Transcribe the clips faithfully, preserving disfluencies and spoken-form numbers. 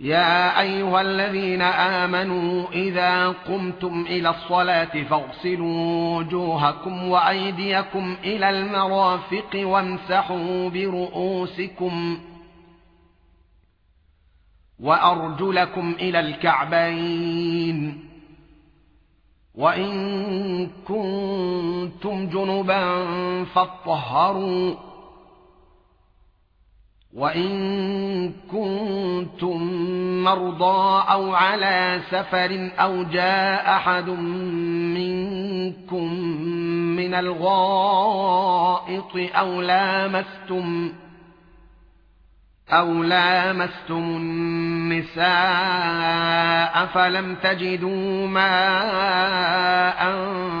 يا أيها الذين آمنوا إذا قمتم إلى الصلاة فاغسلوا وجوهكم وأيديكم إلى المرافق وامسحوا برؤوسكم وأرجلكم إلى الكعبين وإن كنتم جنبا فاطهروا وإن كنتم مرضى أو على سفر أو جاء أحد منكم من الغائط أو لامستم أو لامستم النساء فلم تجدوا ماء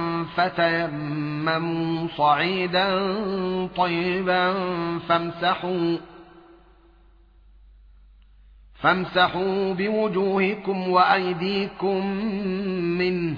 فتيمموا صعيدا طيبا فامسحوا فامسحوا بوجوهكم وأيديكم منه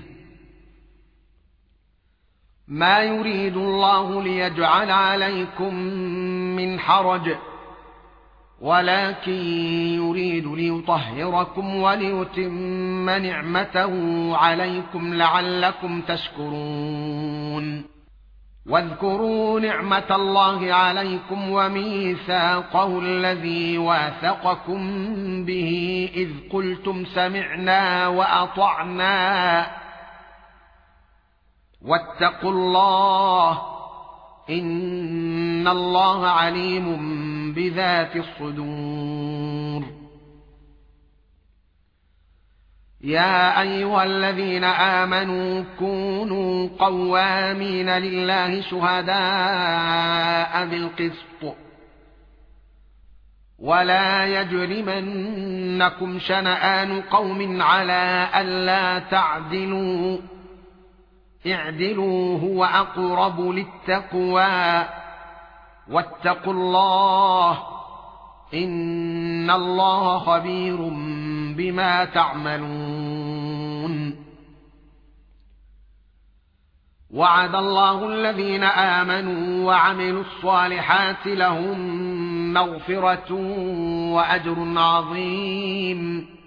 ما يريد الله ليجعل عليكم من حرج ولكن يريد ليطهركم وليتم نعمته عليكم لعلكم تشكرون واذكروا نعمة الله عليكم وميثاقه الذي واثقكم به إذ قلتم سمعنا وأطعنا واتقوا الله إن الله عليم بذات الصدور يا أيها الذين آمنوا كونوا قوامين لله شهداء بالقسط ولا يجرمنكم شنآن قوم على ألا تعدلوا اعدلوا هو أقرب للتقوى واتقوا الله إن الله خبير بما تعملون وعد الله الذين آمنوا وعملوا الصالحات لهم مغفرة وأجر عظيم